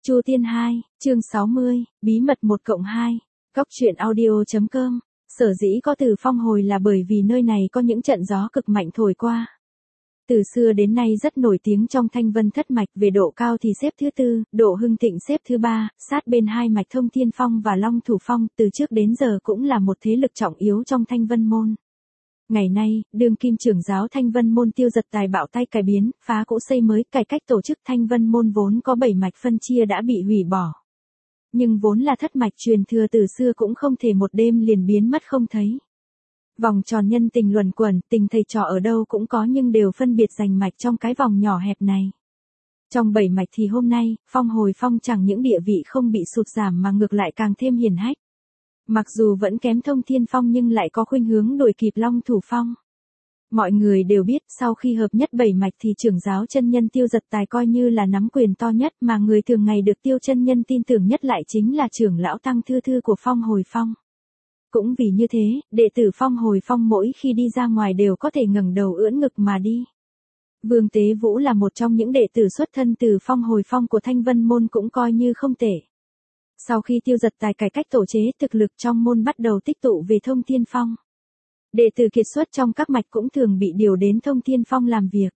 Chu Tiên 2, chương 60, bí mật 1+2, Góc truyện audio.com. Sở dĩ có từ phong hồi là bởi vì nơi này có những trận gió cực mạnh thổi qua. Từ xưa đến nay rất nổi tiếng trong Thanh Vân thất mạch, về độ cao thì xếp thứ tư, độ hưng thịnh xếp thứ ba, sát bên hai mạch Thông Thiên Phong và Long Thủ Phong, từ trước đến giờ cũng là một thế lực trọng yếu trong Thanh Vân môn. Ngày nay, đương kim trưởng giáo Thanh Vân môn Tiêu Dật Tài bạo tay cải biến, phá cũ xây mới, cải cách tổ chức. Thanh Vân môn vốn có 7 mạch phân chia đã bị hủy bỏ. Nhưng vốn là thất mạch truyền thừa từ xưa cũng không thể một đêm liền biến mất không thấy. Vòng tròn nhân tình luẩn quẩn, tình thầy trò ở đâu cũng có nhưng đều phân biệt giành mạch trong cái vòng nhỏ hẹp này. Trong 7 mạch thì hôm nay, Phong Hồi Phong chẳng những địa vị không bị sụt giảm mà ngược lại càng thêm hiển hách. Mặc dù vẫn kém Thông Thiên Phong nhưng lại có khuynh hướng đuổi kịp Long Thủ Phong. Mọi người đều biết sau khi hợp nhất 7 mạch thì trưởng giáo chân nhân Tiêu Dật Tài coi như là nắm quyền to nhất, mà người thường ngày được Tiêu chân nhân tin tưởng nhất lại chính là trưởng lão Tăng Thư Thư của Phong Hồi Phong. Cũng vì như thế, đệ tử Phong Hồi Phong mỗi khi đi ra ngoài đều có thể ngẩng đầu ưỡn ngực mà đi. Vương Tế Vũ là một trong những đệ tử xuất thân từ Phong Hồi Phong của Thanh Vân môn cũng coi như không tệ. Sau khi Tiêu Dật Tài cải cách tổ chế, thực lực trong môn bắt đầu tích tụ về Thông Thiên Phong. Đệ tử kiệt xuất trong các mạch cũng thường bị điều đến Thông Thiên Phong làm việc.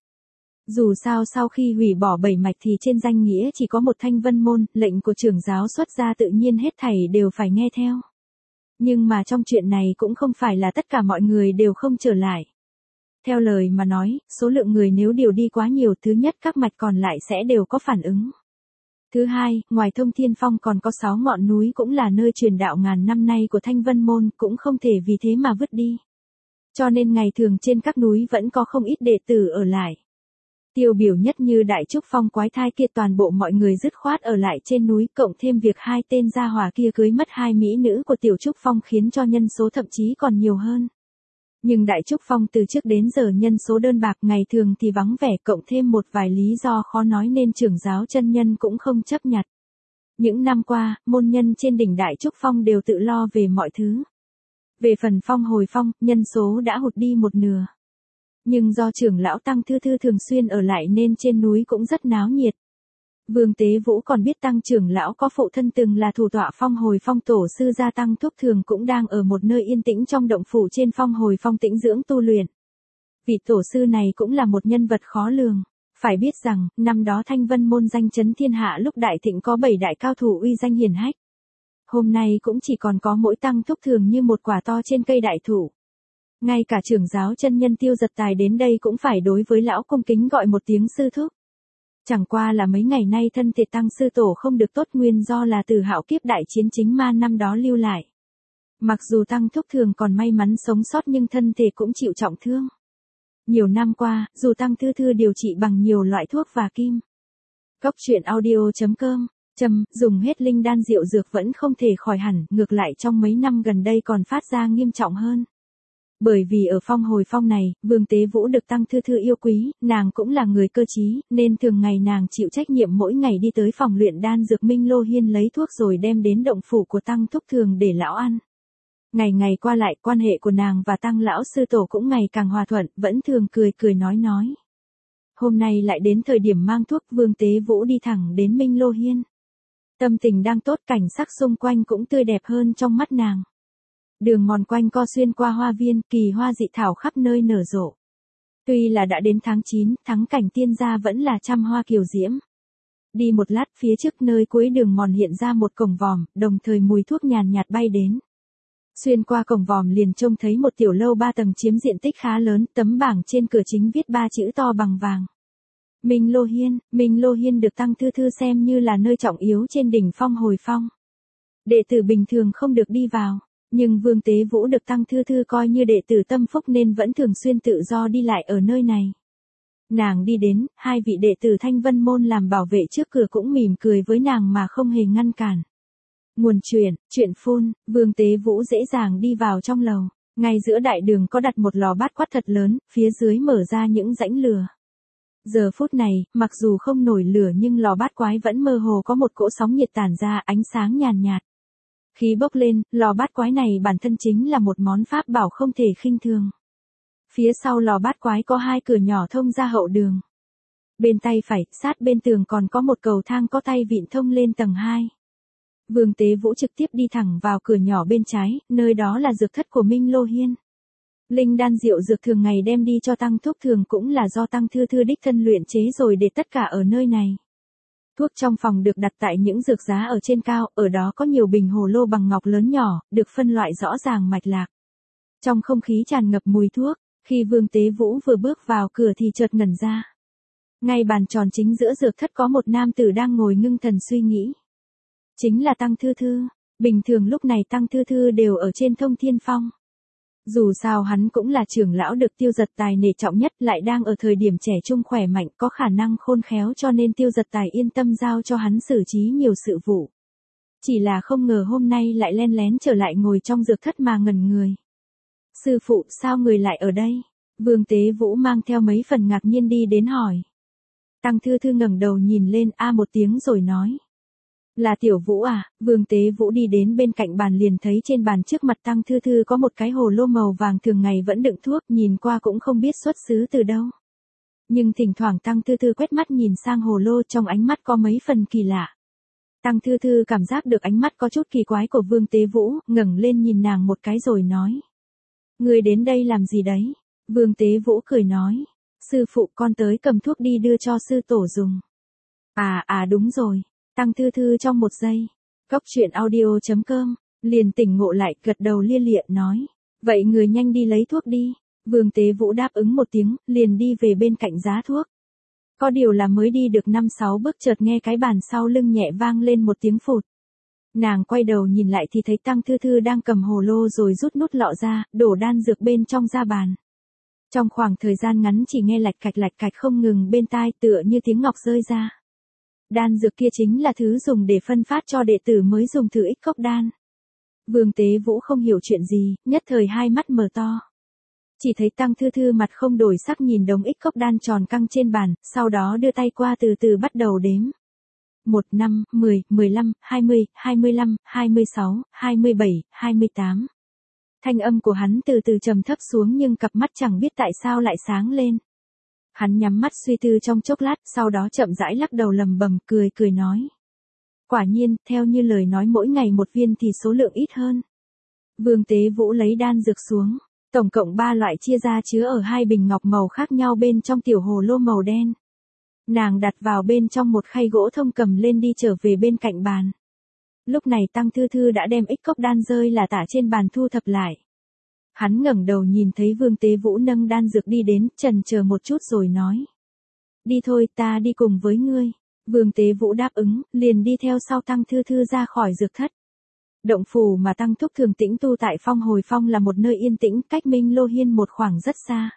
Dù sao sau khi hủy bỏ 7 mạch thì trên danh nghĩa chỉ có một Thanh Vân môn, lệnh của trưởng giáo xuất ra tự nhiên hết thảy đều phải nghe theo. Nhưng mà trong chuyện này cũng không phải là tất cả mọi người đều không trở lại. Theo lời mà nói, số lượng người nếu điều đi quá nhiều, thứ nhất các mạch còn lại sẽ đều có phản ứng. Thứ hai, ngoài Thông Thiên Phong còn có 6 ngọn núi cũng là nơi truyền đạo ngàn năm nay của Thanh Vân môn, cũng không thể vì thế mà vứt đi. Cho nên ngày thường trên các núi vẫn có không ít đệ tử ở lại. Tiêu biểu nhất như Đại Trúc Phong quái thai kia, toàn bộ mọi người dứt khoát ở lại trên núi, cộng thêm việc hai tên gia hỏa kia cưới mất hai mỹ nữ của Tiểu Trúc Phong khiến cho nhân số thậm chí còn nhiều hơn. Nhưng Đại Trúc Phong từ trước đến giờ nhân số đơn bạc, ngày thường thì vắng vẻ, cộng thêm một vài lý do khó nói nên trưởng giáo chân nhân cũng không chấp nhặt. Những năm qua, môn nhân trên đỉnh Đại Trúc Phong đều tự lo về mọi thứ. Về phần Phong Hồi Phong, nhân số đã hụt đi một nửa. Nhưng do trưởng lão Tăng Thư Thư thường xuyên ở lại nên trên núi cũng rất náo nhiệt. Vương Tế Vũ còn biết Tăng trưởng lão có phụ thân từng là thủ tọa Phong Hồi Phong tổ sư gia Tăng Thúc Thường cũng đang ở một nơi yên tĩnh trong động phủ trên Phong Hồi Phong tĩnh dưỡng tu luyện. Vị tổ sư này cũng là một nhân vật khó lường. Phải biết rằng, năm đó Thanh Vân môn danh chấn thiên hạ, lúc đại thịnh có 7 đại cao thủ uy danh hiển hách. Hôm nay cũng chỉ còn có mỗi Tăng Thúc Thường như một quả to trên cây đại thụ. Ngay cả trưởng giáo chân nhân Tiêu Dật Tài đến đây cũng phải đối với lão cung kính gọi một tiếng sư thúc. Chẳng qua là mấy ngày nay thân thể Tăng sư tổ không được tốt, nguyên do là từ hạo kiếp đại chiến chính ma năm đó lưu lại. Mặc dù Tăng Thúc Thường còn may mắn sống sót nhưng thân thể cũng chịu trọng thương. Nhiều năm qua, dù Tăng Thư Thư điều trị bằng nhiều loại thuốc và kim. Góc truyện audio.com. Dùng hết linh đan rượu dược vẫn không thể khỏi hẳn, ngược lại trong mấy năm gần đây còn phát ra nghiêm trọng hơn. Bởi vì ở Phong Hồi Phong này, Vương Tế Vũ được Tăng Thư Thư yêu quý, nàng cũng là người cơ trí, nên thường ngày nàng chịu trách nhiệm mỗi ngày đi tới phòng luyện đan dược Minh Lô Hiên lấy thuốc rồi đem đến động phủ của Tăng Thúc Thường để lão ăn. Ngày ngày qua lại, quan hệ của nàng và Tăng lão sư tổ cũng ngày càng hòa thuận, vẫn thường cười cười nói. Hôm nay lại đến thời điểm mang thuốc, Vương Tế Vũ đi thẳng đến Minh Lô Hiên. Tâm tình đang tốt, cảnh sắc xung quanh cũng tươi đẹp hơn trong mắt nàng. Đường mòn quanh co xuyên qua hoa viên, kỳ hoa dị thảo khắp nơi nở rộ. Tuy là đã đến tháng 9, thắng cảnh tiên gia vẫn là trăm hoa kiều diễm. Đi một lát, phía trước nơi cuối đường mòn hiện ra một cổng vòm, đồng thời mùi thuốc nhàn nhạt bay đến. Xuyên qua cổng vòm liền trông thấy một tiểu lâu 3 tầng chiếm diện tích khá lớn, tấm bảng trên cửa chính viết 3 chữ to bằng vàng. Minh Lô Hiên được Tăng Thư Thư xem như là nơi trọng yếu trên đỉnh Phong Hồi Phong. Đệ tử bình thường không được đi vào. Nhưng Vương Tế Vũ được Tăng Thư Thư coi như đệ tử tâm phúc nên vẫn thường xuyên tự do đi lại ở nơi này. Nàng đi đến, hai vị đệ tử Thanh Vân môn làm bảo vệ trước cửa cũng mỉm cười với nàng mà không hề ngăn cản. Nguồn chuyện phun, Vương Tế Vũ dễ dàng đi vào trong lầu. Ngay giữa đại đường có đặt một lò bát quát thật lớn, phía dưới mở ra những rãnh lửa. Giờ phút này, mặc dù không nổi lửa nhưng lò bát quái vẫn mơ hồ có một cỗ sóng nhiệt tản ra, ánh sáng nhàn nhạt. Khí bốc lên, lò bát quái này bản thân chính là một món pháp bảo không thể khinh thường. Phía sau lò bát quái có 2 cửa nhỏ thông ra hậu đường. Bên tay phải, sát bên tường còn có một cầu thang có tay vịn thông lên tầng 2. Vương Tế Vũ trực tiếp đi thẳng vào cửa nhỏ bên trái, nơi đó là dược thất của Minh Lô Hiên. Linh đan rượu dược thường ngày đem đi cho Tăng Thúc Thường cũng là do Tăng Thư Thư đích thân luyện chế rồi để tất cả ở nơi này. Thuốc trong phòng được đặt tại những dược giá ở trên cao, ở đó có nhiều bình hồ lô bằng ngọc lớn nhỏ, được phân loại rõ ràng mạch lạc. Trong không khí tràn ngập mùi thuốc, khi Vương Tế Vũ vừa bước vào cửa thì chợt ngẩn ra. Ngay bàn tròn chính giữa dược thất có một nam tử đang ngồi ngưng thần suy nghĩ. Chính là Tăng Thư Thư. Bình thường lúc này Tăng Thư Thư đều ở trên Thông Thiên Phong. Dù sao hắn cũng là trưởng lão được Tiêu Giật Tài nể trọng nhất, lại đang ở thời điểm trẻ trung khỏe mạnh, có khả năng khôn khéo, cho nên Tiêu Giật Tài yên tâm giao cho hắn xử trí nhiều sự vụ. Chỉ là không ngờ hôm nay lại len lén trở lại ngồi trong dược thất mà ngẩn người. Sư phụ, sao người lại ở đây? Vương Tế Vũ mang theo mấy phần ngạc nhiên đi đến hỏi. Tăng Thư Thư ngẩng đầu nhìn lên một tiếng rồi nói. Là Tiểu Vũ à? Vương Tế Vũ đi đến bên cạnh bàn liền thấy trên bàn trước mặt Tăng Thư Thư có một cái hồ lô màu vàng thường ngày vẫn đựng thuốc, nhìn qua cũng không biết xuất xứ từ đâu. Nhưng thỉnh thoảng Tăng Thư Thư quét mắt nhìn sang hồ lô, trong ánh mắt có mấy phần kỳ lạ. Tăng Thư Thư cảm giác được ánh mắt có chút kỳ quái của Vương Tế Vũ, ngẩng lên nhìn nàng một cái rồi nói. Người đến đây làm gì đấy? Vương Tế Vũ cười nói. Sư phụ, con tới cầm thuốc đi đưa cho sư tổ dùng. Đúng rồi. Tăng Thư Thư trong một giây. Cốc truyện audio.com, liền tỉnh ngộ lại, gật đầu lia lịa nói. Vậy người nhanh đi lấy thuốc đi. Vương Tế Vũ đáp ứng một tiếng, liền đi về bên cạnh giá thuốc. Có điều là mới đi được 5-6 bước chợt nghe cái bàn sau lưng nhẹ vang lên một tiếng phụt. Nàng quay đầu nhìn lại thì thấy Tăng Thư Thư đang cầm hồ lô rồi rút nút lọ ra, đổ đan dược bên trong ra bàn. Trong khoảng thời gian ngắn chỉ nghe lạch cạch không ngừng bên tai, tựa như tiếng ngọc rơi ra. Đan dược kia chính là thứ dùng để phân phát cho đệ tử mới dùng thử ích cốc đan. Vương Tế Vũ không hiểu chuyện gì, nhất thời hai mắt mở to. Chỉ thấy Tăng Thư Thư mặt không đổi sắc nhìn đống ích cốc đan tròn căng trên bàn, sau đó đưa tay qua từ từ bắt đầu đếm. 1, 5, 10, 15, 20, 25, 26, 27, 28. Thanh âm của hắn từ từ trầm thấp xuống nhưng cặp mắt chẳng biết tại sao lại sáng lên. Hắn nhắm mắt suy tư trong chốc lát, sau đó chậm rãi lắc đầu lầm bầm, cười nói. Quả nhiên, theo như lời nói mỗi ngày một viên thì số lượng ít hơn. Vương Tế Vũ lấy đan dược xuống, tổng cộng 3 loại chia ra chứa ở 2 bình ngọc màu khác nhau bên trong tiểu hồ lô màu đen. Nàng đặt vào bên trong một khay gỗ thông cầm lên đi trở về bên cạnh bàn. Lúc này Tăng Thư Thư đã đem ích cốc đan rơi là tả trên bàn thu thập lại. Hắn ngẩng đầu nhìn thấy Vương Tế Vũ nâng đan dược đi đến, chần chờ một chút rồi nói. Đi thôi, ta đi cùng với ngươi. Vương Tế Vũ đáp ứng, liền đi theo sau Tăng Thư Thư ra khỏi dược thất. Động phủ mà Tăng Thúc Thường tĩnh tu tại Phong Hồi Phong là một nơi yên tĩnh, cách Minh Lô Hiên một khoảng rất xa.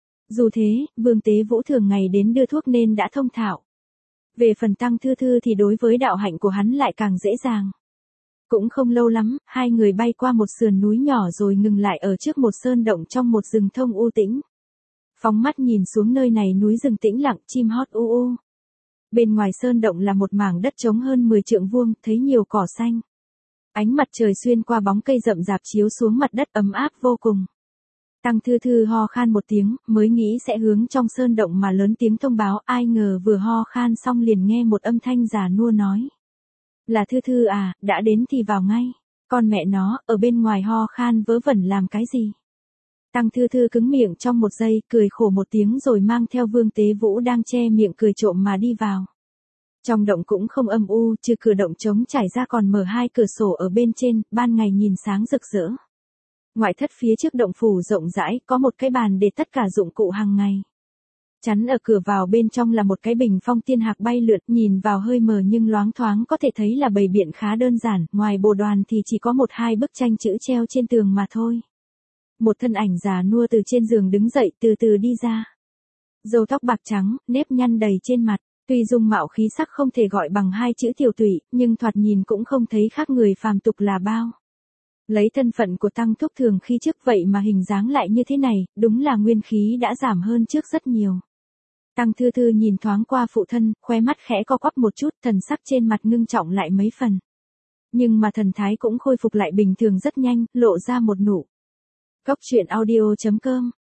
Dù thế, Vương Tế Vũ thường ngày đến đưa thuốc nên đã thông thạo. Về phần Tăng Thư Thư thì đối với đạo hạnh của hắn lại càng dễ dàng. Cũng không lâu lắm, hai người bay qua một sườn núi nhỏ rồi ngừng lại ở trước một sơn động trong một rừng thông u tĩnh. Phóng mắt nhìn xuống nơi này núi rừng tĩnh lặng, chim hót u u. Bên ngoài sơn động là một mảng đất trống hơn 10 trượng vuông, thấy nhiều cỏ xanh. Ánh mặt trời xuyên qua bóng cây rậm rạp chiếu xuống mặt đất ấm áp vô cùng. Tăng Thư Thư ho khan một tiếng, mới nghĩ sẽ hướng trong sơn động mà lớn tiếng thông báo, ai ngờ vừa ho khan xong liền nghe một âm thanh già nua nói. Là Thư Thư à, đã đến thì vào ngay. Con mẹ nó, ở bên ngoài ho khan vớ vẩn làm cái gì? Tăng Thư Thư cứng miệng trong một giây, cười khổ một tiếng rồi mang theo Vương Tế Vũ đang che miệng cười trộm mà đi vào. Trong động cũng không âm u, trừ cửa động trống trải ra còn mở 2 cửa sổ ở bên trên, ban ngày nhìn sáng rực rỡ. Ngoại thất phía trước động phủ rộng rãi, có một cái bàn để tất cả dụng cụ hàng ngày. Chắn ở cửa vào bên trong là một cái bình phong tiên hạc bay lượn, nhìn vào hơi mờ nhưng loáng thoáng có thể thấy là bày biện khá đơn giản, ngoài bồ đoàn thì chỉ có 1-2 bức tranh chữ treo trên tường mà thôi. Một thân ảnh già nua từ trên giường đứng dậy từ từ đi ra. Râu tóc bạc trắng, nếp nhăn đầy trên mặt, tuy dung mạo khí sắc không thể gọi bằng 2 chữ tiểu tụy, nhưng thoạt nhìn cũng không thấy khác người phàm tục là bao. Lấy thân phận của Tăng Thúc Thường khi trước vậy mà hình dáng lại như thế này, đúng là nguyên khí đã giảm hơn trước rất nhiều. Tăng Thư Thư nhìn thoáng qua phụ thân, khóe mắt khẽ co quắp một chút, thần sắc trên mặt ngưng trọng lại mấy phần. Nhưng mà thần thái cũng khôi phục lại bình thường rất nhanh, lộ ra một nụ. Cốc truyện audio.com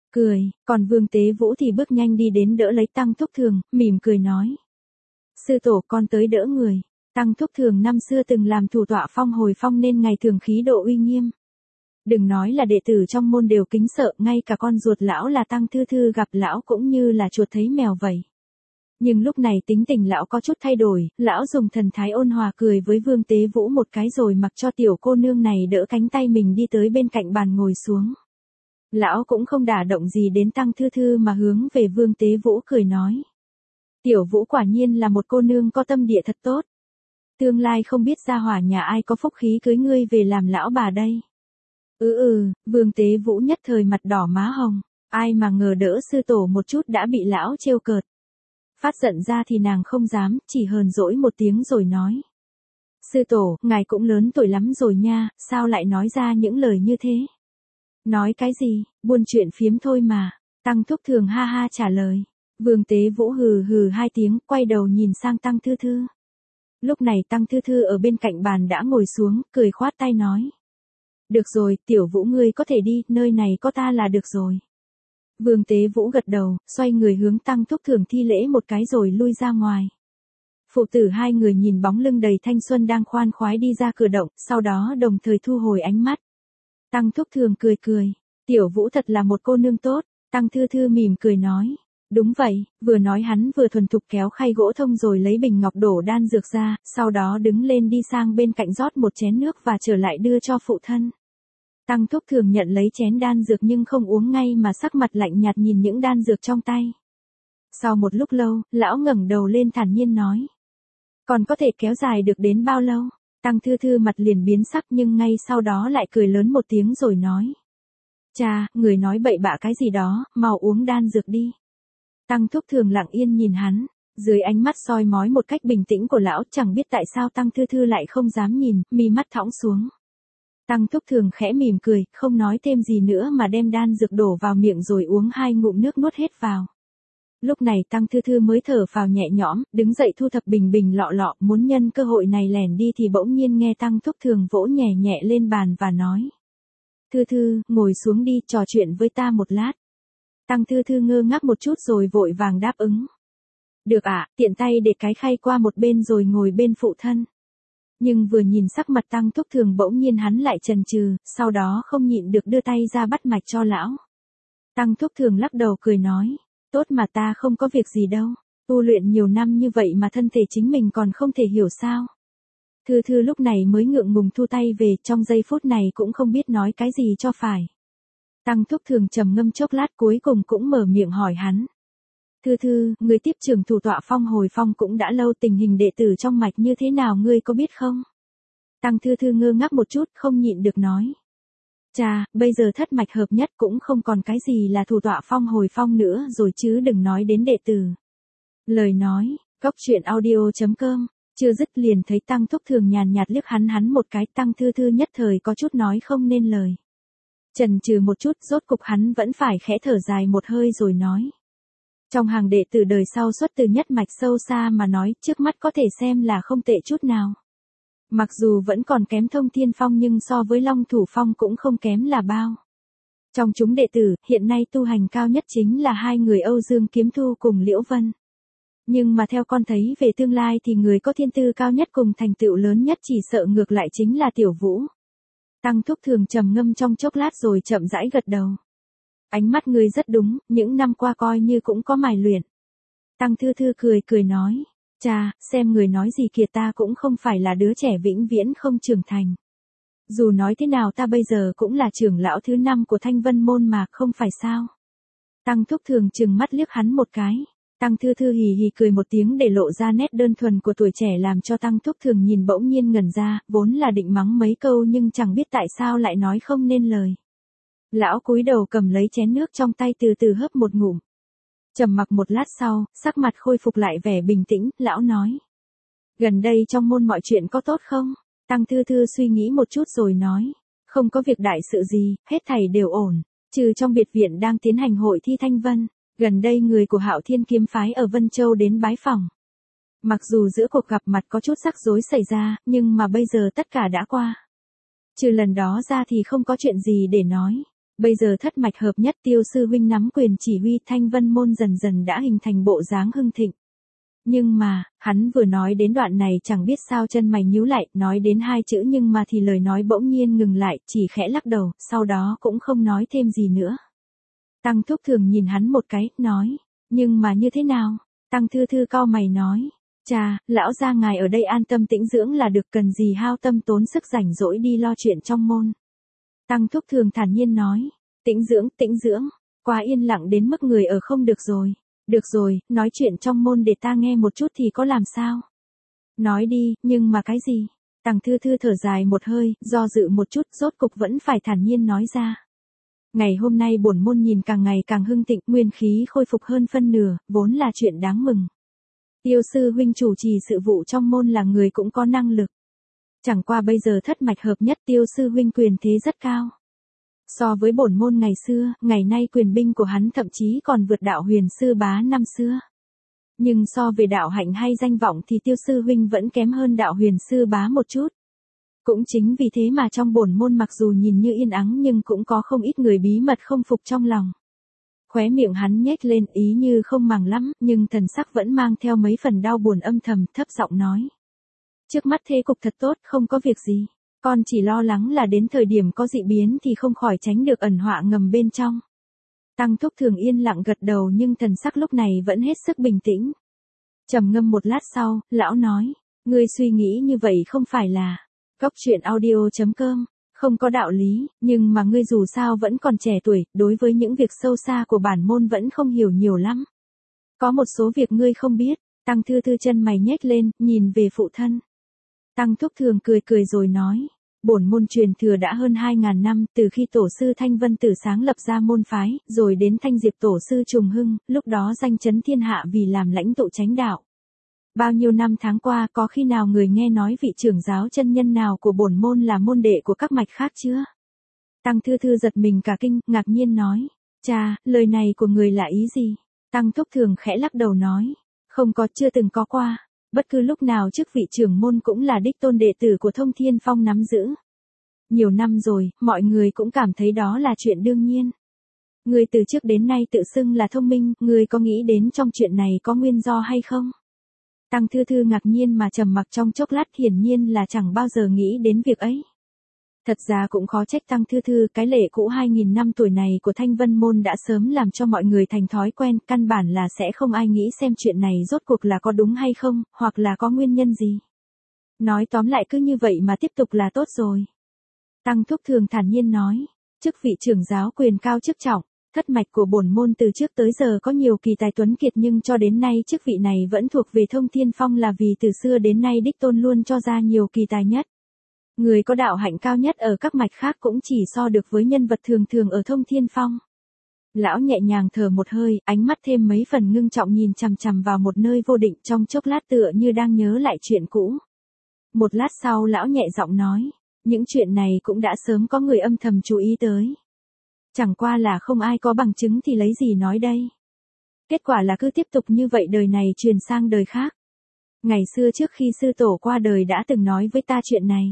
cười, còn Vương Tế Vũ thì bước nhanh đi đến đỡ lấy Tăng Thúc Thường, mỉm cười nói. Sư tổ con tới đỡ người. Tăng Thúc Thường năm xưa từng làm thủ tọa phong hồi phong nên ngày thường khí độ uy nghiêm. Đừng nói là đệ tử trong môn đều kính sợ, ngay cả con ruột lão là Tăng Thư Thư gặp lão cũng như là chuột thấy mèo vậy. Nhưng lúc này tính tình lão có chút thay đổi, lão dùng thần thái ôn hòa cười với Vương Tế Vũ một cái rồi mặc cho tiểu cô nương này đỡ cánh tay mình đi tới bên cạnh bàn ngồi xuống. Lão cũng không đả động gì đến Tăng Thư Thư mà hướng về Vương Tế Vũ cười nói. Tiểu Vũ quả nhiên là một cô nương có tâm địa thật tốt. Tương lai không biết gia hỏa nhà ai có phúc khí cưới ngươi về làm lão bà đây. Vương Tế Vũ nhất thời mặt đỏ má hồng, ai mà ngờ đỡ sư tổ một chút đã bị lão trêu cợt. Phát giận ra thì nàng không dám, chỉ hờn dỗi một tiếng rồi nói. Sư tổ, ngài cũng lớn tuổi lắm rồi nha, sao lại nói ra những lời như thế? Nói cái gì, buôn chuyện phiếm thôi mà. Tăng Thúc Thường ha ha trả lời. Vương Tế Vũ hừ hừ hai tiếng, quay đầu nhìn sang Tăng Thư Thư. Lúc này Tăng Thư Thư ở bên cạnh bàn đã ngồi xuống, cười khoát tay nói. Được rồi, Tiểu Vũ ngươi có thể đi, nơi này có ta là được rồi. Vương Tế Vũ gật đầu, xoay người hướng Tăng Thúc Thường thi lễ một cái rồi lui ra ngoài. Phụ tử hai người nhìn bóng lưng đầy thanh xuân đang khoan khoái đi ra cửa động, sau đó đồng thời thu hồi ánh mắt. Tăng Thúc Thường cười cười, Tiểu Vũ thật là một cô nương tốt. Tăng Thư Thư mỉm cười nói. Đúng vậy, vừa nói hắn vừa thuần thục kéo khay gỗ thông rồi lấy bình ngọc đổ đan dược ra, sau đó đứng lên đi sang bên cạnh rót một chén nước và trở lại đưa cho phụ thân. Tăng Thúc Thường nhận lấy chén đan dược nhưng không uống ngay mà sắc mặt lạnh nhạt nhìn những đan dược trong tay. Sau một lúc lâu, lão ngẩng đầu lên thản nhiên nói. Còn có thể kéo dài được đến bao lâu? Tăng Thư Thư mặt liền biến sắc nhưng ngay sau đó lại cười lớn một tiếng rồi nói. Cha, người nói bậy bạ cái gì đó, mau uống đan dược đi. Tăng Thúc Thường lặng yên nhìn hắn, dưới ánh mắt soi mói một cách bình tĩnh của lão chẳng biết tại sao Tăng Thư Thư lại không dám nhìn, mi mắt thõng xuống. Tăng Thúc Thường khẽ mỉm cười, không nói thêm gì nữa mà đem đan dược đổ vào miệng rồi uống 2 ngụm nước nuốt hết vào. Lúc này Tăng Thư Thư mới thở phào nhẹ nhõm, đứng dậy thu thập bình bình lọ lọ, muốn nhân cơ hội này lẻn đi thì bỗng nhiên nghe Tăng Thúc Thường vỗ nhẹ nhẹ lên bàn và nói. Thư Thư, ngồi xuống đi, trò chuyện với ta một lát. Tăng Thư Thư ngơ ngác một chút rồi vội vàng đáp ứng. Được ạ, tiện tay để cái khay qua một bên rồi ngồi bên phụ thân. Nhưng vừa nhìn sắc mặt Tăng Thúc Thường bỗng nhiên hắn lại chần chừ, sau đó không nhịn được đưa tay ra bắt mạch cho lão. Tăng Thúc Thường lắc đầu cười nói, tốt mà ta không có việc gì đâu, tu luyện nhiều năm như vậy mà thân thể chính mình còn không thể hiểu sao. Thư Thư lúc này mới ngượng ngùng thu tay về, trong giây phút này cũng không biết nói cái gì cho phải. Tăng Thúc Thường trầm ngâm chốc lát cuối cùng cũng mở miệng hỏi hắn. Thư Thư, người tiếp trưởng thủ tọa phong hồi phong cũng đã lâu, tình hình đệ tử trong mạch như thế nào ngươi có biết không? Tăng Thư Thư ngơ ngác một chút không nhịn được nói. Chà, bây giờ thất mạch hợp nhất cũng không còn cái gì là thủ tọa phong hồi phong nữa rồi chứ đừng nói đến đệ tử. Lời nói, Cóc Truyện Audio.com, chưa dứt liền thấy Tăng Thúc Thường nhàn nhạt liếc hắn một cái. Tăng Thư Thư nhất thời có chút nói không nên lời. Chần chừ một chút, rốt cục hắn vẫn phải khẽ thở dài một hơi rồi nói. Trong hàng đệ tử đời sau xuất từ nhất mạch sâu xa mà nói, trước mắt có thể xem là không tệ chút nào. Mặc dù vẫn còn kém Thông Thiên Phong nhưng so với Long Thủ Phong cũng không kém là bao. Trong chúng đệ tử, hiện nay tu hành cao nhất chính là 2 người Âu Dương Kiếm Thu cùng Liễu Vân. Nhưng mà theo con thấy về tương lai thì người có thiên tư cao nhất cùng thành tựu lớn nhất chỉ sợ ngược lại chính là Tiểu Vũ. Tăng Thúc Thường trầm ngâm trong chốc lát rồi chậm rãi gật đầu. Ánh mắt ngươi rất đúng, những năm qua coi như cũng có mài luyện. Tăng Thư Thư cười nói. Chà, xem người nói gì kìa, ta cũng không phải là đứa trẻ vĩnh viễn không trưởng thành. Dù nói thế nào ta bây giờ cũng là trưởng lão thứ 5 của Thanh Vân Môn mà, không phải sao? Tăng Thúc Thường trừng mắt liếc hắn một cái. Tăng Thư Thư hì hì cười một tiếng để lộ ra nét đơn thuần của tuổi trẻ làm cho Tăng Thúc Thường nhìn bỗng nhiên ngẩn ra, vốn là định mắng mấy câu nhưng chẳng biết tại sao lại nói không nên lời. Lão cúi đầu cầm lấy chén nước trong tay từ từ hớp một ngụm. Trầm mặc một lát sau, sắc mặt khôi phục lại vẻ bình tĩnh, lão nói. Gần đây trong môn mọi chuyện có tốt không? Tăng Thư Thư suy nghĩ một chút rồi nói. Không có việc đại sự gì, hết thảy đều ổn. Trừ trong biệt viện đang tiến hành hội thi Thanh Vân. Gần đây người của Hạo Thiên Kiếm Phái ở Vân Châu đến bái phỏng. Mặc dù giữa cuộc gặp mặt có chút rắc rối xảy ra, nhưng mà bây giờ tất cả đã qua. Trừ lần đó ra thì không có chuyện gì để nói. Bây giờ thất mạch hợp nhất, Tiêu sư huynh nắm quyền chỉ huy, Thanh Vân môn dần dần đã hình thành bộ dáng hưng thịnh. Nhưng mà, hắn vừa nói đến đoạn này chẳng biết sao chân mày nhíu lại, nói đến hai chữ nhưng mà thì lời nói bỗng nhiên ngừng lại, chỉ khẽ lắc đầu, sau đó cũng không nói thêm gì nữa. Tăng Thúc Thường nhìn hắn một cái, nói, nhưng mà như thế nào? Tăng Thư Thư cau mày nói, chà, lão gia ngài ở đây an tâm tĩnh dưỡng là được, cần gì hao tâm tốn sức rảnh rỗi đi lo chuyện trong môn. Tăng Thúc Thường thản nhiên nói, tĩnh dưỡng, quá yên lặng đến mức người ở không được rồi. Được rồi, nói chuyện trong môn để ta nghe một chút thì có làm sao? Nói đi, nhưng mà cái gì? Tăng Thư Thư thở dài một hơi, do dự một chút, rốt cục vẫn phải thản nhiên nói ra. Ngày hôm nay bổn môn nhìn càng ngày càng hưng thịnh, nguyên khí khôi phục hơn phân nửa, vốn là chuyện đáng mừng. Tiêu sư huynh chủ trì sự vụ trong môn là người cũng có năng lực. Chẳng qua bây giờ thất mạch hợp nhất, Tiêu sư huynh quyền thế rất cao. So với bổn môn ngày xưa, ngày nay quyền binh của hắn thậm chí còn vượt đạo huyền sư bá năm xưa. Nhưng so về đạo hạnh hay danh vọng thì Tiêu sư huynh vẫn kém hơn đạo huyền sư bá một chút. Cũng chính vì thế mà trong bổn môn mặc dù nhìn như yên ắng nhưng cũng có không ít người bí mật không phục trong lòng. Khóe miệng hắn nhếch lên, ý như không màng lắm, nhưng thần sắc vẫn mang theo mấy phần đau buồn âm thầm, thấp giọng nói. Trước mắt thế cục thật tốt, không có việc gì. Con chỉ lo lắng là đến thời điểm có dị biến thì không khỏi tránh được ẩn họa ngầm bên trong. Tăng Thúc Thường yên lặng gật đầu nhưng thần sắc lúc này vẫn hết sức bình tĩnh. Trầm ngâm một lát sau, lão nói, ngươi suy nghĩ như vậy không phải là Cóc Truyện Audio.com, không có đạo lý, nhưng mà ngươi dù sao vẫn còn trẻ tuổi, đối với những việc sâu xa của bản môn vẫn không hiểu nhiều lắm. Có một số việc ngươi không biết. Tăng Thư Thư chân mày nhếch lên, nhìn về phụ thân. Tăng Thúc Thường cười cười rồi nói, bổn môn truyền thừa đã hơn 2.000 năm, từ khi tổ sư Thanh Vân Tử sáng lập ra môn phái, rồi đến Thanh Diệp tổ sư trùng hưng, lúc đó danh chấn thiên hạ vì làm lãnh tụ chánh đạo. Bao nhiêu năm tháng qua, có khi nào người nghe nói vị trưởng giáo chân nhân nào của bổn môn là môn đệ của các mạch khác chưa? Tăng Thư Thư giật mình cả kinh, ngạc nhiên nói, cha, lời này của người là ý gì? Tăng Thúc Thường khẽ lắc đầu nói, không có, chưa từng có qua. Bất cứ lúc nào chức vị trưởng môn cũng là đích tôn đệ tử của Thông Thiên Phong nắm giữ. Nhiều năm rồi, mọi người cũng cảm thấy đó là chuyện đương nhiên. Người từ trước đến nay tự xưng là thông minh, người có nghĩ đến trong chuyện này có nguyên do hay không? Tăng Thư Thư ngạc nhiên mà trầm mặc trong chốc lát, hiển nhiên là chẳng bao giờ nghĩ đến việc ấy. Thật ra cũng khó trách Tăng Thư Thư, cái lệ cũ 2.000 năm tuổi này của Thanh Vân môn đã sớm làm cho mọi người thành thói quen, căn bản là sẽ không ai nghĩ xem chuyện này rốt cuộc là có đúng hay không, hoặc là có nguyên nhân gì. Nói tóm lại cứ như vậy mà tiếp tục là tốt rồi. Tăng Thúc Thường thản nhiên nói, chức vị trưởng giáo quyền cao chức trọng, thất mạch của bổn môn từ trước tới giờ có nhiều kỳ tài tuấn kiệt nhưng cho đến nay chức vị này vẫn thuộc về Thông Thiên Phong là vì từ xưa đến nay đích tôn luôn cho ra nhiều kỳ tài nhất. Người có đạo hạnh cao nhất ở các mạch khác cũng chỉ so được với nhân vật thường thường ở Thông Thiên Phong. Lão nhẹ nhàng thở một hơi, ánh mắt thêm mấy phần ngưng trọng nhìn chằm chằm vào một nơi vô định, trong chốc lát tựa như đang nhớ lại chuyện cũ. Một lát sau lão nhẹ giọng nói, những chuyện này cũng đã sớm có người âm thầm chú ý tới. Chẳng qua là không ai có bằng chứng thì lấy gì nói đây. Kết quả là cứ tiếp tục như vậy đời này truyền sang đời khác. Ngày xưa trước khi sư tổ qua đời đã từng nói với ta chuyện này.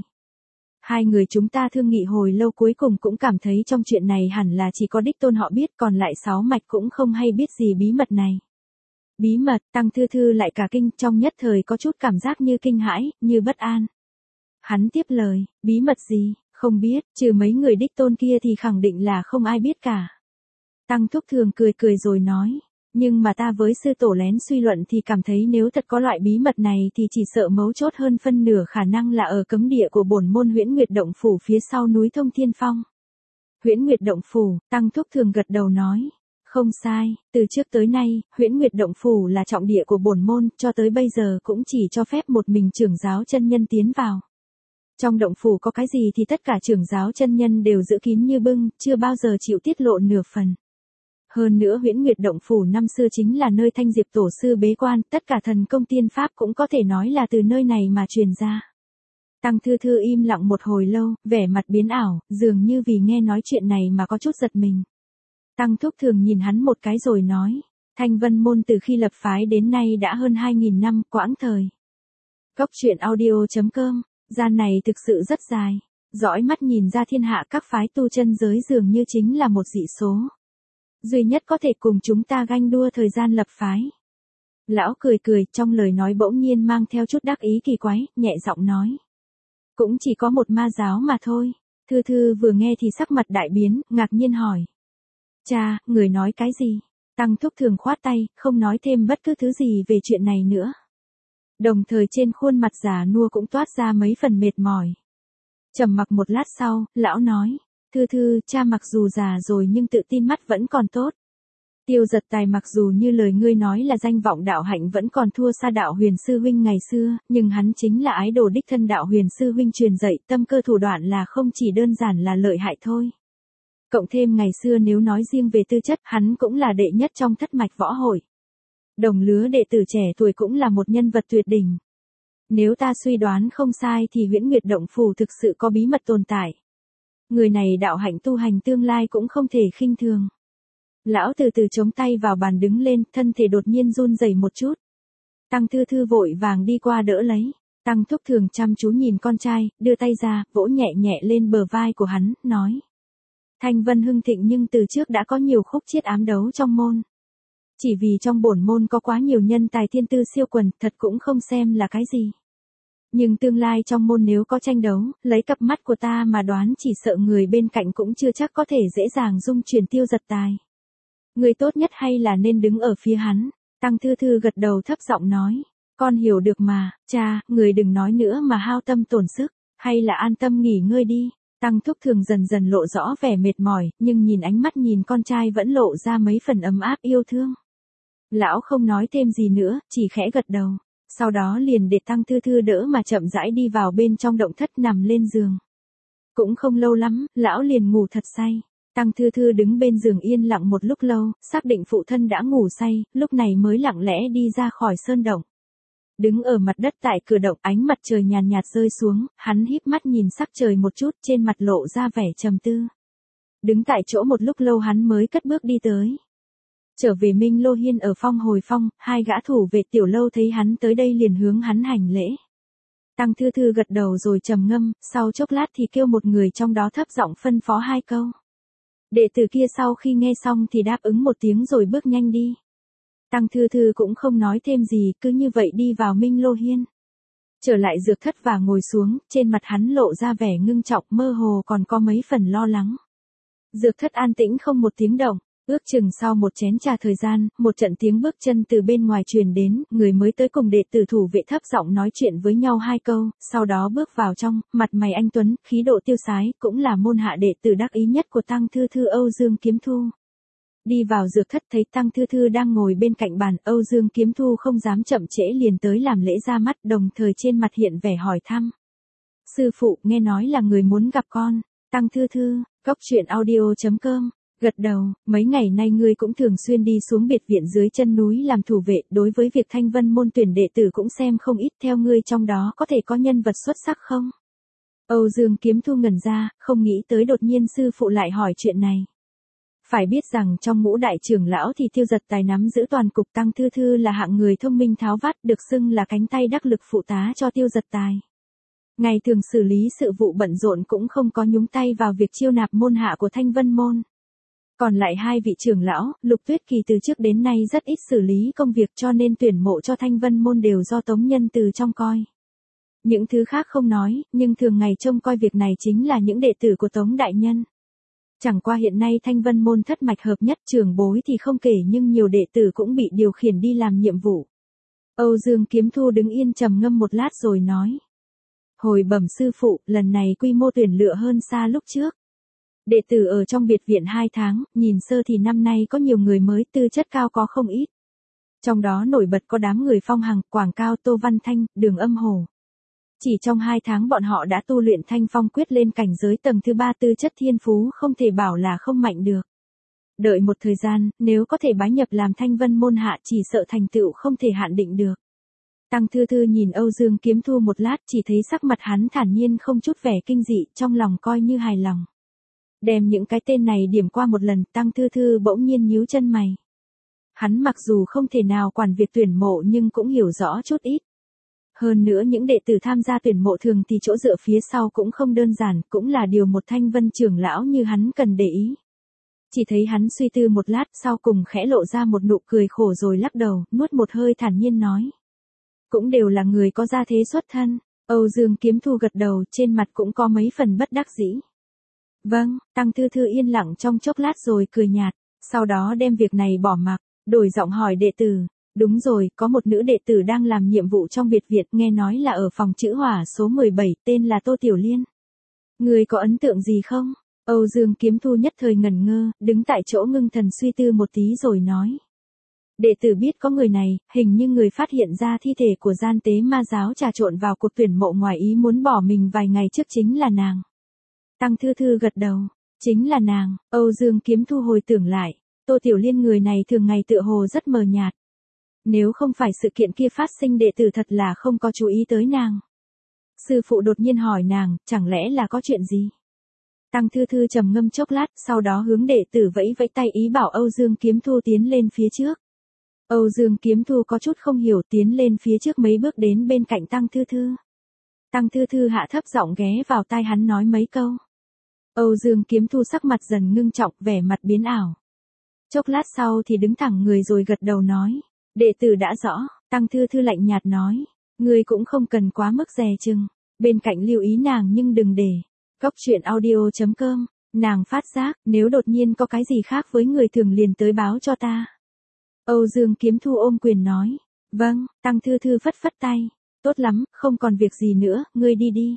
Hai người chúng ta thương nghị hồi lâu cuối cùng cũng cảm thấy trong chuyện này hẳn là chỉ có đích tôn họ biết, còn lại 6 mạch cũng không hay biết gì bí mật này. Bí mật, Tăng Thư Thư lại cả kinh, trong nhất thời có chút cảm giác như kinh hãi, như bất an. Hắn tiếp lời, bí mật gì, không biết, trừ mấy người đích tôn kia thì khẳng định là không ai biết cả. Tăng Thúc Thường cười cười rồi nói, nhưng mà ta với sư tổ lén suy luận thì cảm thấy nếu thật có loại bí mật này thì chỉ sợ mấu chốt hơn phân nửa khả năng là ở cấm địa của bổn môn Huyễn Nguyệt Động Phủ phía sau núi Thông Thiên Phong. Huyễn Nguyệt Động Phủ, Tăng Thúc Thường gật đầu nói, không sai, từ trước tới nay, Huyễn Nguyệt Động Phủ là trọng địa của bổn môn, cho tới bây giờ cũng chỉ cho phép một mình trưởng giáo chân nhân tiến vào. Trong động phủ có cái gì thì tất cả trưởng giáo chân nhân đều giữ kín như bưng, chưa bao giờ chịu tiết lộ nửa phần. Hơn nữa Huyễn Nguyệt Động Phủ năm xưa chính là nơi Thanh Diệp tổ sư bế quan, tất cả thần công tiên pháp cũng có thể nói là từ nơi này mà truyền ra. Tăng Thư Thư im lặng một hồi lâu, vẻ mặt biến ảo, dường như vì nghe nói chuyện này mà có chút giật mình. Tăng Thúc Thường nhìn hắn một cái rồi nói, Thanh Vân môn từ khi lập phái đến nay đã hơn 2.000 năm, quãng thời. Cóc Truyện Audio.com, gian này thực sự rất dài. Dõi mắt nhìn ra thiên hạ các phái tu chân giới dường như chính là một dị số. Duy nhất có thể cùng chúng ta ganh đua thời gian lập phái. Lão cười cười, trong lời nói bỗng nhiên mang theo chút đắc ý kỳ quái, nhẹ giọng nói. Cũng chỉ có một ma giáo mà thôi. Thư Thư vừa nghe thì sắc mặt đại biến, ngạc nhiên hỏi. Cha, người nói cái gì? Tăng Thúc Thường khoát tay, không nói thêm bất cứ thứ gì về chuyện này nữa. Đồng thời trên khuôn mặt già nua cũng toát ra mấy phần mệt mỏi. Trầm mặc một lát sau, lão nói. Thư Thư, cha mặc dù già rồi nhưng tự tin mắt vẫn còn tốt. Tiêu Giật Tài mặc dù như lời ngươi nói là danh vọng đạo hạnh vẫn còn thua xa đạo huyền sư huynh ngày xưa, nhưng hắn chính là ái đồ đích thân đạo huyền sư huynh truyền dạy, tâm cơ thủ đoạn là không chỉ đơn giản là lợi hại thôi. Cộng thêm ngày xưa nếu nói riêng về tư chất, hắn cũng là đệ nhất trong thất mạch võ hội. Đồng lứa đệ tử trẻ tuổi cũng là một nhân vật tuyệt đỉnh. Nếu ta suy đoán không sai thì Huyễn Nguyệt Động Phủ thực sự có bí mật tồn tại. Người này đạo hạnh tu hành tương lai cũng không thể khinh thường. Lão từ từ chống tay vào bàn đứng lên, thân thể đột nhiên run rẩy một chút. Tăng Thư Thư vội vàng đi qua đỡ lấy. Tăng Thúc Thường chăm chú nhìn con trai, đưa tay ra, vỗ nhẹ nhẹ lên bờ vai của hắn, nói. Thanh Vân hưng thịnh nhưng từ trước đã có nhiều khúc chiết ám đấu trong môn. Chỉ vì trong bổn môn có quá nhiều nhân tài thiên tư siêu quần, thật cũng không xem là cái gì. Nhưng tương lai trong môn nếu có tranh đấu, lấy cặp mắt của ta mà đoán chỉ sợ người bên cạnh cũng chưa chắc có thể dễ dàng dung chuyển Tiêu Giật Tài. Người tốt nhất hay là nên đứng ở phía hắn. Tăng Thư Thư gật đầu thấp giọng nói. Con hiểu được mà, cha, người đừng nói nữa mà hao tâm tổn sức, hay là an tâm nghỉ ngơi đi. Tăng Thúc Thường dần dần lộ rõ vẻ mệt mỏi, nhưng nhìn ánh mắt nhìn con trai vẫn lộ ra mấy phần ấm áp yêu thương. Lão không nói thêm gì nữa, chỉ khẽ gật đầu. Sau đó liền để Tăng Thư Thư đỡ mà chậm rãi đi vào bên trong động thất nằm lên giường. Cũng không lâu lắm, lão liền ngủ thật say. Tăng Thư Thư đứng bên giường yên lặng một lúc lâu, xác định phụ thân đã ngủ say, lúc này mới lặng lẽ đi ra khỏi sơn động. Đứng ở mặt đất tại cửa động, ánh mặt trời nhàn nhạt rơi xuống, hắn híp mắt nhìn sắc trời một chút, trên mặt lộ ra vẻ trầm tư. Đứng tại chỗ một lúc lâu hắn mới cất bước đi tới. Trở về Minh Lô Hiên ở Phong Hồi Phong, hai gã thủ vệ tiểu lâu thấy hắn tới đây liền hướng hắn hành lễ. Tăng Thư Thư gật đầu rồi trầm ngâm, sau chốc lát thì kêu một người trong đó thấp giọng phân phó hai câu. Đệ tử kia sau khi nghe xong thì đáp ứng một tiếng rồi bước nhanh đi. Tăng Thư Thư cũng không nói thêm gì, cứ như vậy đi vào Minh Lô Hiên. Trở lại dược thất và ngồi xuống, trên mặt hắn lộ ra vẻ ngưng trọng, mơ hồ còn có mấy phần lo lắng. Dược thất an tĩnh không một tiếng động. Ước chừng sau một chén trà thời gian, một trận tiếng bước chân từ bên ngoài truyền đến, người mới tới cùng đệ tử thủ vệ thấp giọng nói chuyện với nhau hai câu, sau đó bước vào trong, mặt mày anh tuấn, khí độ tiêu sái, cũng là môn hạ đệ tử đắc ý nhất của Tăng Thư Thư Âu Dương Kiếm Thu. Đi vào dược thất thấy Tăng Thư Thư đang ngồi bên cạnh bàn, Âu Dương Kiếm Thu không dám chậm trễ liền tới làm lễ ra mắt, đồng thời trên mặt hiện vẻ hỏi thăm. Sư phụ, nghe nói là người muốn gặp con. Tăng Thư Thư, coctruyện.audio.com gật đầu, mấy ngày nay ngươi cũng thường xuyên đi xuống biệt viện dưới chân núi làm thủ vệ, đối với việc Thanh Vân môn tuyển đệ tử cũng xem không ít, theo ngươi trong đó có thể có nhân vật xuất sắc không? Âu Dương Kiếm Thu ngẩn ra, không nghĩ tới đột nhiên sư phụ lại hỏi chuyện này. Phải biết rằng trong ngũ đại trưởng lão thì Tiêu Giật Tài nắm giữ toàn cục, Tăng Thư Thư là hạng người thông minh tháo vát, được xưng là cánh tay đắc lực phụ tá cho Tiêu Giật Tài. Ngày thường xử lý sự vụ bận rộn cũng không có nhúng tay vào việc chiêu nạp môn hạ của Thanh Vân môn. Còn lại hai vị trưởng lão, Lục Tuyết Kỳ từ trước đến nay rất ít xử lý công việc, cho nên tuyển mộ cho Thanh Vân môn đều do Tống Nhân từ trong coi. Những thứ khác không nói, nhưng thường ngày trông coi việc này chính là những đệ tử của Tống đại nhân. Chẳng qua hiện nay Thanh Vân môn thất mạch hợp nhất, trưởng bối thì không kể nhưng nhiều đệ tử cũng bị điều khiển đi làm nhiệm vụ. Âu Dương Kiếm Thu đứng yên trầm ngâm một lát rồi nói. Hồi bẩm sư phụ, lần này quy mô tuyển lựa hơn xa lúc trước. Đệ tử ở trong biệt viện 2 tháng, nhìn sơ thì năm nay có nhiều người mới, tư chất cao có không ít. Trong đó nổi bật có đám người Phong Hằng, Quảng Cao, Tô Văn Thanh, Đường Âm Hổ. Chỉ trong 2 tháng bọn họ đã tu luyện Thanh Phong quyết lên cảnh giới tầng thứ 3, tư chất thiên phú không thể bảo là không mạnh được. Đợi một thời gian, nếu có thể bái nhập làm Thanh Vân môn hạ chỉ sợ thành tựu không thể hạn định được. Tăng Thư Thư nhìn Âu Dương Kiếm Thu một lát, chỉ thấy sắc mặt hắn thản nhiên không chút vẻ kinh dị, trong lòng coi như hài lòng. Đem những cái tên này điểm qua một lần, Tăng Thư Thư bỗng nhiên nhíu chân mày. Hắn mặc dù không thể nào quản việc tuyển mộ nhưng cũng hiểu rõ chút ít. Hơn nữa những đệ tử tham gia tuyển mộ thường thì chỗ dựa phía sau cũng không đơn giản, cũng là điều một Thanh Vân trưởng lão như hắn cần để ý. Chỉ thấy hắn suy tư một lát sau cùng khẽ lộ ra một nụ cười khổ rồi lắc đầu, nuốt một hơi thản nhiên nói. Cũng đều là người có gia thế xuất thân. Âu Dương Kiếm Thu gật đầu, trên mặt cũng có mấy phần bất đắc dĩ. Vâng, Tăng Thư Thư yên lặng trong chốc lát rồi cười nhạt, sau đó đem việc này bỏ mặc, đổi giọng hỏi đệ tử. Đúng rồi, có một nữ đệ tử đang làm nhiệm vụ trong biệt viện, nghe nói là ở phòng chữ hỏa số 17, tên là Tô Tiểu Liên. Người có ấn tượng gì không? Âu Dương Kiếm Thu nhất thời ngẩn ngơ, đứng tại chỗ ngưng thần suy tư một tí rồi nói. Đệ tử biết có người này, hình như người phát hiện ra thi thể của gian tế ma giáo trà trộn vào cuộc tuyển mộ ngoài ý muốn bỏ mình vài ngày trước chính là nàng. Tăng Thư Thư gật đầu, chính là nàng. Âu Dương Kiếm Thu hồi tưởng lại, Tô Tiểu Liên người này thường ngày tựa hồ rất mờ nhạt. Nếu không phải sự kiện kia phát sinh đệ tử thật là không có chú ý tới nàng. Sư phụ đột nhiên hỏi nàng, chẳng lẽ là có chuyện gì? Tăng Thư Thư trầm ngâm chốc lát, sau đó hướng đệ tử vẫy vẫy tay ý bảo Âu Dương Kiếm Thu tiến lên phía trước. Âu Dương Kiếm Thu có chút không hiểu, tiến lên phía trước mấy bước đến bên cạnh Tăng Thư Thư. Tăng Thư Thư hạ thấp giọng ghé vào tai hắn nói mấy câu. Âu Dương Kiếm Thu sắc mặt dần ngưng trọng, vẻ mặt biến ảo. Chốc lát sau thì đứng thẳng người rồi gật đầu nói. Đệ tử đã rõ. Tăng Thư Thư lạnh nhạt nói. Ngươi cũng không cần quá mức dè chừng. Bên cạnh lưu ý nàng nhưng đừng để. Cốc truyện audio.com. Nàng phát giác, nếu đột nhiên có cái gì khác với người thường liền tới báo cho ta. Âu Dương Kiếm Thu ôm quyền nói. Vâng. Tăng Thư Thư phất phất tay. Tốt lắm, không còn việc gì nữa, ngươi đi đi.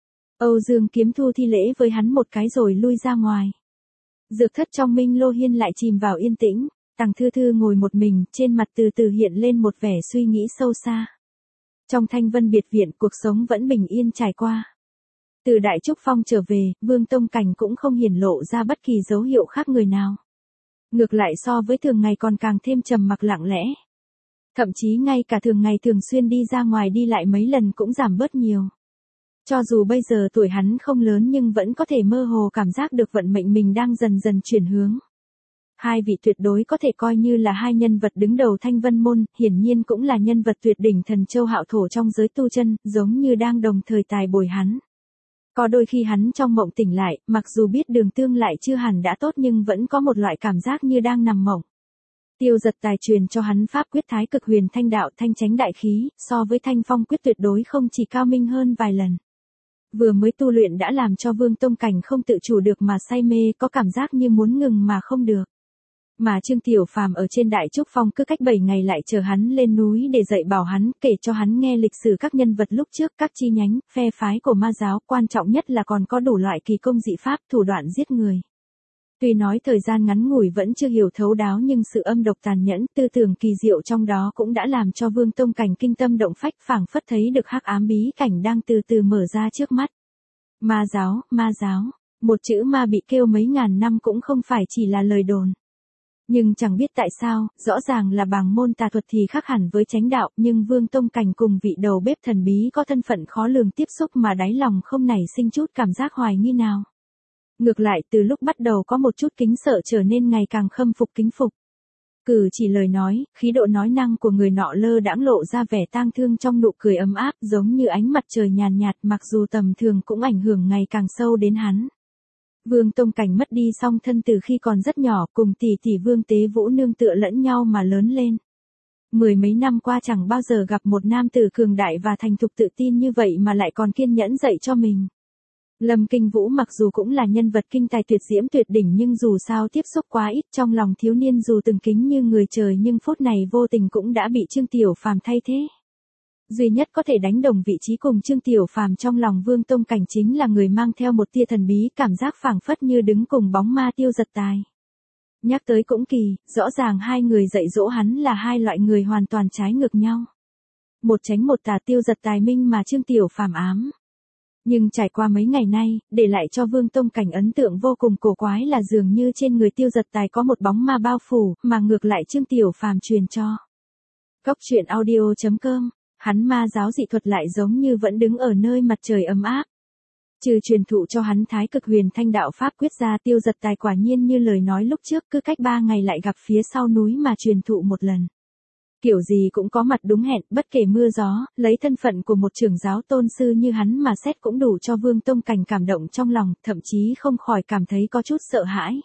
Âu Dương Kiếm Thu thi lễ với hắn một cái rồi lui ra ngoài. Dược thất trong Minh Lô Hiên lại chìm vào yên tĩnh. Tăng Thư Thư ngồi một mình, trên mặt từ từ hiện lên một vẻ suy nghĩ sâu xa. Trong Thanh Vân biệt viện, cuộc sống vẫn bình yên trải qua. Từ Đại Trúc Phong trở về, Vương Tông Cảnh cũng không hiển lộ ra bất kỳ dấu hiệu khác người nào. Ngược lại so với thường ngày còn càng thêm trầm mặc lặng lẽ. Thậm chí ngay cả thường ngày thường xuyên đi ra ngoài đi lại mấy lần cũng giảm bớt nhiều. Cho dù bây giờ tuổi hắn không lớn nhưng vẫn có thể mơ hồ cảm giác được vận mệnh mình đang dần dần chuyển hướng. Hai vị tuyệt đối có thể coi như là hai nhân vật đứng đầu Thanh Vân môn, hiển nhiên cũng là nhân vật tuyệt đỉnh thần châu hạo thổ trong giới tu chân, giống như đang đồng thời tài bồi hắn. Có đôi khi hắn trong mộng tỉnh lại, mặc dù biết đường tương lại chưa hẳn đã tốt nhưng vẫn có một loại cảm giác như đang nằm mộng. Tiêu Giật Tài truyền cho hắn pháp quyết Thái Cực Huyền Thanh Đạo Thanh Chánh Đại Khí, so với Thanh Phong quyết tuyệt đối không chỉ cao minh hơn vài lần. Vừa mới tu luyện đã làm cho Vương Tông Cảnh không tự chủ được mà say mê, có cảm giác như muốn ngừng mà không được. Mà Trương Tiểu Phàm ở trên Đại Trúc Phong cứ cách 7 ngày lại chờ hắn lên núi để dạy bảo hắn, kể cho hắn nghe lịch sử các nhân vật lúc trước, các chi nhánh, phe phái của ma giáo, quan trọng nhất là còn có đủ loại kỳ công dị pháp, thủ đoạn giết người. Tuy nói thời gian ngắn ngủi vẫn chưa hiểu thấu đáo nhưng sự âm độc tàn nhẫn, tư tưởng kỳ diệu trong đó cũng đã làm cho Vương Tông Cảnh kinh tâm động phách, phảng phất thấy được hắc ám bí cảnh đang từ từ mở ra trước mắt. Ma giáo, một chữ ma bị kêu mấy ngàn năm cũng không phải chỉ là lời đồn. Nhưng chẳng biết tại sao, rõ ràng là bảng môn tà thuật thì khác hẳn với chánh đạo, nhưng Vương Tông Cảnh cùng vị đầu bếp thần bí có thân phận khó lường tiếp xúc mà đáy lòng không nảy sinh chút cảm giác hoài nghi nào. Ngược lại từ lúc bắt đầu có một chút kính sợ trở nên ngày càng khâm phục kính phục. Cử chỉ lời nói, khí độ nói năng của người nọ lơ đãng lộ ra vẻ tang thương trong nụ cười ấm áp giống như ánh mặt trời nhàn nhạt mặc dù tầm thường cũng ảnh hưởng ngày càng sâu đến hắn. Vương Tông Cảnh mất đi song thân từ khi còn rất nhỏ cùng tỷ tỷ Vương Tế Vũ nương tựa lẫn nhau mà lớn lên. Mười mấy năm qua chẳng bao giờ gặp một nam tử cường đại và thành thục tự tin như vậy mà lại còn kiên nhẫn dạy cho mình. Lâm Kinh Vũ mặc dù cũng là nhân vật kinh tài tuyệt diễm tuyệt đỉnh nhưng dù sao tiếp xúc quá ít trong lòng thiếu niên dù từng kính như người trời nhưng phút này vô tình cũng đã bị Trương Tiểu Phàm thay thế. Duy nhất có thể đánh đồng vị trí cùng Trương Tiểu Phàm trong lòng Vương Tông Cảnh chính là người mang theo một tia thần bí cảm giác phảng phất như đứng cùng bóng ma Tiêu Giật Tài. Nhắc tới cũng kỳ, rõ ràng hai người dạy dỗ hắn là hai loại người hoàn toàn trái ngược nhau. Một tránh một tà Tiêu Giật Tài minh mà Trương Tiểu Phàm ám. Nhưng trải qua mấy ngày nay, để lại cho Vương Tông Cảnh ấn tượng vô cùng cổ quái là dường như trên người Tiêu Giật Tài có một bóng ma bao phủ, mà ngược lại Trương Tiểu Phàm truyền cho. Cốc truyện audio.com, hắn ma giáo dị thuật lại giống như vẫn đứng ở nơi mặt trời ấm áp. Trừ truyền thụ cho hắn Thái Cực Huyền Thanh Đạo pháp quyết ra Tiêu Giật Tài quả nhiên như lời nói lúc trước cứ cách 3 ngày lại gặp phía sau núi mà truyền thụ một lần. Kiểu gì cũng có mặt đúng hẹn, bất kể mưa gió, lấy thân phận của một trưởng giáo tôn sư như hắn mà xét cũng đủ cho Vương Tông Cảnh cảm động trong lòng, thậm chí không khỏi cảm thấy có chút sợ hãi.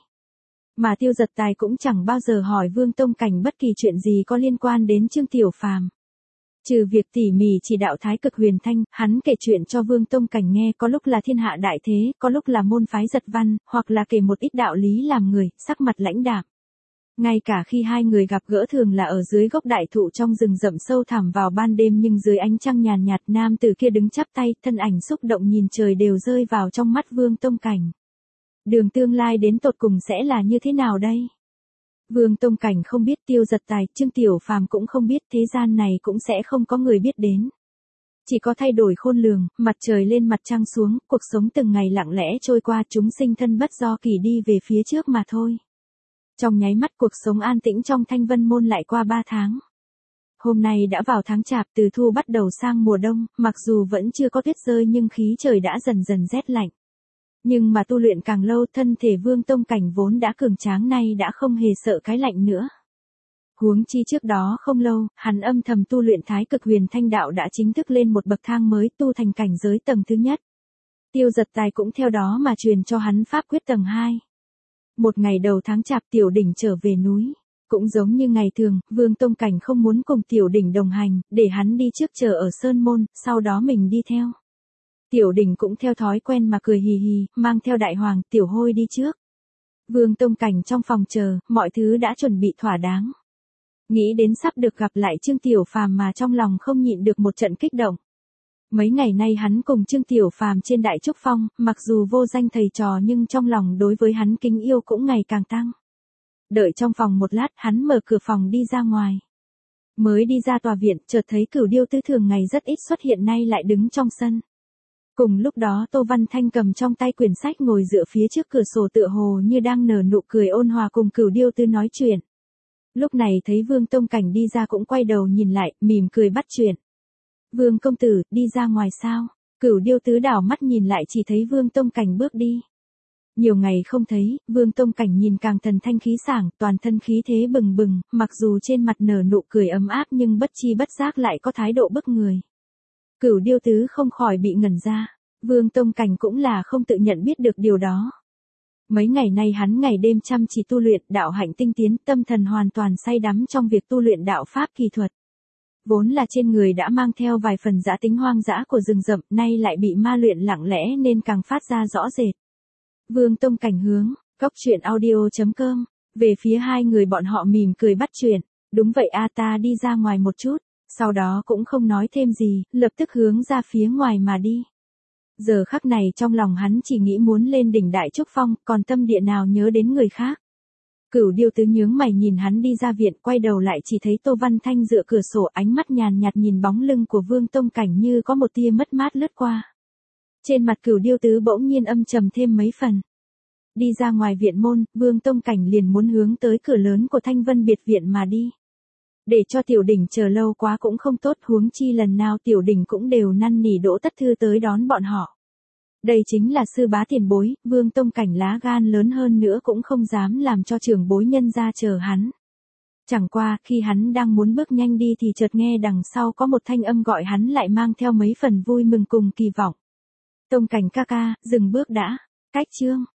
Mà Tiêu Giật Tài cũng chẳng bao giờ hỏi Vương Tông Cảnh bất kỳ chuyện gì có liên quan đến Trương Tiểu Phàm. Trừ việc tỉ mỉ chỉ đạo Thái Cực Huyền Thanh, hắn kể chuyện cho Vương Tông Cảnh nghe, có lúc là thiên hạ đại thế, có lúc là môn phái giật văn, hoặc là kể một ít đạo lý làm người, sắc mặt lãnh đạm. Ngay cả khi hai người gặp gỡ thường là ở dưới gốc đại thụ trong rừng rậm sâu thẳm vào ban đêm, nhưng dưới ánh trăng nhàn nhạt, nam tử kia đứng chắp tay, thân ảnh xúc động nhìn trời đều rơi vào trong mắt Vương Tông Cảnh. Đường tương lai đến tột cùng sẽ là như thế nào đây? Vương Tông Cảnh không biết, Tiêu Giật Tài, Trương Tiểu Phàm cũng không biết, thế gian này cũng sẽ không có người biết đến. Chỉ có thay đổi khôn lường, mặt trời lên mặt trăng xuống, cuộc sống từng ngày lặng lẽ trôi qua, chúng sinh thân bất do kỷ đi về phía trước mà thôi. Trong nháy mắt cuộc sống an tĩnh trong Thanh Vân Môn lại qua 3 tháng. Hôm nay đã vào tháng Chạp, từ thu bắt đầu sang mùa đông, mặc dù vẫn chưa có tuyết rơi nhưng khí trời đã dần dần rét lạnh. Nhưng mà tu luyện càng lâu, thân thể Vương Tông Cảnh vốn đã cường tráng nay đã không hề sợ cái lạnh nữa. Huống chi trước đó không lâu, hắn âm thầm tu luyện Thái Cực Huyền Thanh đạo đã chính thức lên một bậc thang mới, tu thành cảnh giới tầng thứ nhất. Tiêu Giật Tài cũng theo đó mà truyền cho hắn pháp quyết tầng 2. Một ngày đầu tháng Chạp, Tiểu Đỉnh trở về núi. Cũng giống như ngày thường, Vương Tông Cảnh không muốn cùng Tiểu Đỉnh đồng hành, để hắn đi trước chờ ở Sơn Môn, sau đó mình đi theo. Tiểu Đỉnh cũng theo thói quen mà cười hì hì, mang theo Đại Hoàng, Tiểu Hôi đi trước. Vương Tông Cảnh trong phòng chờ, mọi thứ đã chuẩn bị thỏa đáng. Nghĩ đến sắp được gặp lại Trương Tiểu Phàm mà trong lòng không nhịn được một trận kích động. Mấy ngày nay hắn cùng Trương Tiểu Phàm trên Đại Trúc Phong, mặc dù vô danh thầy trò nhưng trong lòng đối với hắn kính yêu cũng ngày càng tăng. Đợi trong phòng một lát, hắn mở cửa phòng đi ra ngoài. Mới đi ra tòa viện, chợt thấy Cửu Điêu Tứ thường ngày rất ít xuất hiện nay lại đứng trong sân. Cùng lúc đó Tô Văn Thanh cầm trong tay quyển sách ngồi dựa phía trước cửa sổ tựa hồ như đang nở nụ cười ôn hòa cùng Cửu Điêu Tứ nói chuyện. Lúc này thấy Vương Tông Cảnh đi ra cũng quay đầu nhìn lại, mỉm cười bắt chuyện. Vương công tử, đi ra ngoài sao? Cửu Điêu Tứ đảo mắt nhìn lại chỉ thấy Vương Tông Cảnh bước đi. Nhiều ngày không thấy, Vương Tông Cảnh nhìn càng thần thanh khí sảng, toàn thân khí thế bừng bừng, mặc dù trên mặt nở nụ cười ấm áp nhưng bất chi bất giác lại có thái độ bức người. Cửu Điêu Tứ không khỏi bị ngẩn ra, Vương Tông Cảnh cũng là không tự nhận biết được điều đó. Mấy ngày nay hắn ngày đêm chăm chỉ tu luyện, đạo hạnh tinh tiến, tâm thần hoàn toàn say đắm trong việc tu luyện đạo pháp kỳ thuật. Vốn là trên người đã mang theo vài phần dã tính hoang dã của rừng rậm, nay lại bị ma luyện lặng lẽ nên càng phát ra rõ rệt. Vương Tông Cảnh hướng, goctruyện.audio.com, về phía hai người bọn họ mỉm cười bắt chuyện. Đúng vậy a, ta đi ra ngoài một chút, sau đó cũng không nói thêm gì, lập tức hướng ra phía ngoài mà đi. Giờ khắc này trong lòng hắn chỉ nghĩ muốn lên đỉnh Đại Trúc Phong, còn tâm địa nào nhớ đến người khác. Cửu Điêu Tứ nhướng mày nhìn hắn đi ra viện, quay đầu lại chỉ thấy Tô Văn Thanh dựa cửa sổ, ánh mắt nhàn nhạt nhìn bóng lưng của Vương Tông Cảnh như có một tia mất mát lướt qua. Trên mặt Cửu Điêu Tứ bỗng nhiên âm trầm thêm mấy phần. Đi ra ngoài viện môn, Vương Tông Cảnh liền muốn hướng tới cửa lớn của Thanh Vân biệt viện mà đi. Để cho Tiểu Đỉnh chờ lâu quá cũng không tốt, huống chi lần nào Tiểu Đỉnh cũng đều năn nỉ Đỗ Tất Thư tới đón bọn họ. Đây chính là sư bá tiền bối, Vương Tông Cảnh lá gan lớn hơn nữa cũng không dám làm cho trưởng bối nhân ra chờ hắn. Chẳng qua, khi hắn đang muốn bước nhanh đi thì chợt nghe đằng sau có một thanh âm gọi hắn lại, mang theo mấy phần vui mừng cùng kỳ vọng. Tông Cảnh ca ca, dừng bước đã. Cách chương